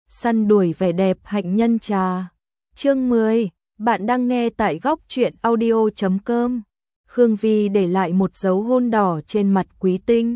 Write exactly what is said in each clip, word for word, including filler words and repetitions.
săn đuổi vẻ đẹp hạnh nhân trà. Chương mười, bạn đang nghe tại góc truyện audio chấm com. Khương Vi để lại một dấu hôn đỏ trên mặt Quý Tinh,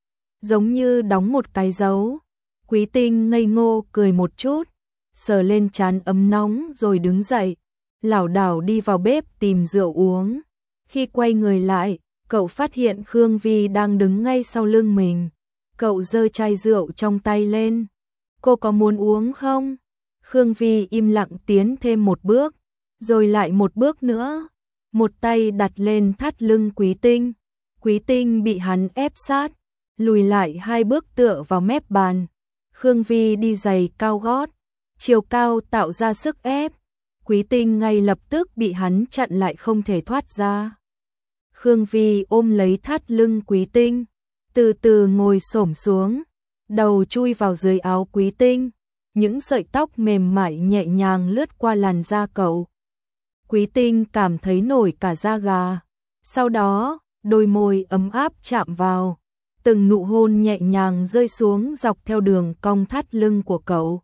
giống như đóng một cái dấu. Quý Tinh ngây ngô cười một chút, sờ lên trán ấm nóng rồi đứng dậy, lảo đảo đi vào bếp tìm rượu uống. Khi quay người lại, cậu phát hiện Khương Vi đang đứng ngay sau lưng mình. Cậu giơ chai rượu trong tay lên. Cô có muốn uống không? Khương Vi im lặng tiến thêm một bước, rồi lại một bước nữa. Một tay đặt lên thắt lưng Quý Tinh. Quý Tinh bị hắn ép sát, lùi lại hai bước tựa vào mép bàn. Khương Vi đi giày cao gót, chiều cao tạo ra sức ép. Quý Tinh ngay lập tức bị hắn chặn lại không thể thoát ra. Khương Vi ôm lấy thắt lưng Quý Tinh, từ từ ngồi xổm xuống, đầu chui vào dưới áo Quý Tinh. Những sợi tóc mềm mại nhẹ nhàng lướt qua làn da cậu. Quý Tinh cảm thấy nổi cả da gà. Sau đó, đôi môi ấm áp chạm vào, từng nụ hôn nhẹ nhàng rơi xuống dọc theo đường cong thắt lưng của cậu,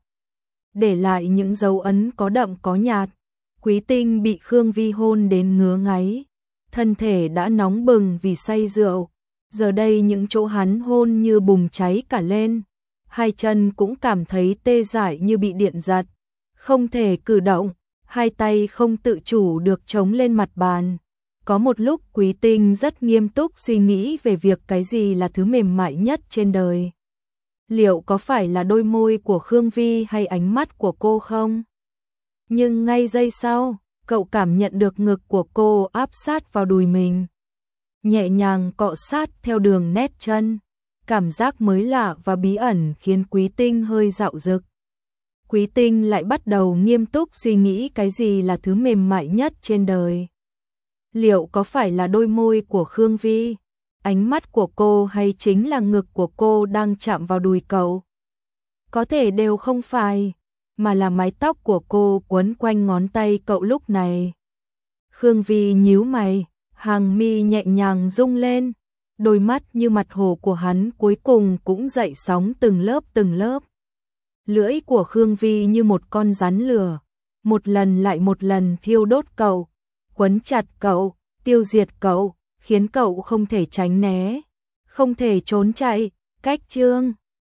để lại những dấu ấn có đậm có nhạt. Quý Tinh bị Khương Vi hôn đến ngứa ngáy, thân thể đã nóng bừng vì say rượu. Giờ đây những chỗ hắn hôn như bùng cháy cả lên, hai chân cũng cảm thấy tê dại như bị điện giật, không thể cử động, hai tay không tự chủ được chống lên mặt bàn. Có một lúc Quý Tinh rất nghiêm túc suy nghĩ về việc cái gì là thứ mềm mại nhất trên đời. Liệu có phải là đôi môi của Khương Vi hay ánh mắt của cô không? Nhưng ngay giây sau, cậu cảm nhận được ngực của cô áp sát vào đùi mình, nhẹ nhàng cọ sát theo đường nét chân. Cảm giác mới lạ và bí ẩn khiến Quý Tinh hơi dạo dực. Quý Tinh lại bắt đầu nghiêm túc suy nghĩ cái gì là thứ mềm mại nhất trên đời. Liệu có phải là đôi môi của Khương Vi, ánh mắt của cô, hay chính là ngực của cô đang chạm vào đùi cậu? Có thể đều không phải, mà là mái tóc của cô quấn quanh ngón tay cậu lúc này. Khương Vi nhíu mày, hàng mi nhẹ nhàng rung lên, đôi mắt như mặt hồ của hắn cuối cùng cũng dậy sóng từng lớp từng lớp. Lưỡi của Khương Vi như một con rắn lửa, một lần lại một lần thiêu đốt cậu, quấn chặt cậu, tiêu diệt cậu, khiến cậu không thể tránh né, không thể trốn chạy. Cách chương